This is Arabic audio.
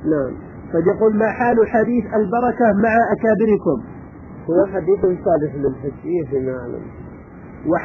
نعم. فيقول ما حال حديث البركة مع أكابركم؟ هو حديث صالح للحج فيما أعلم.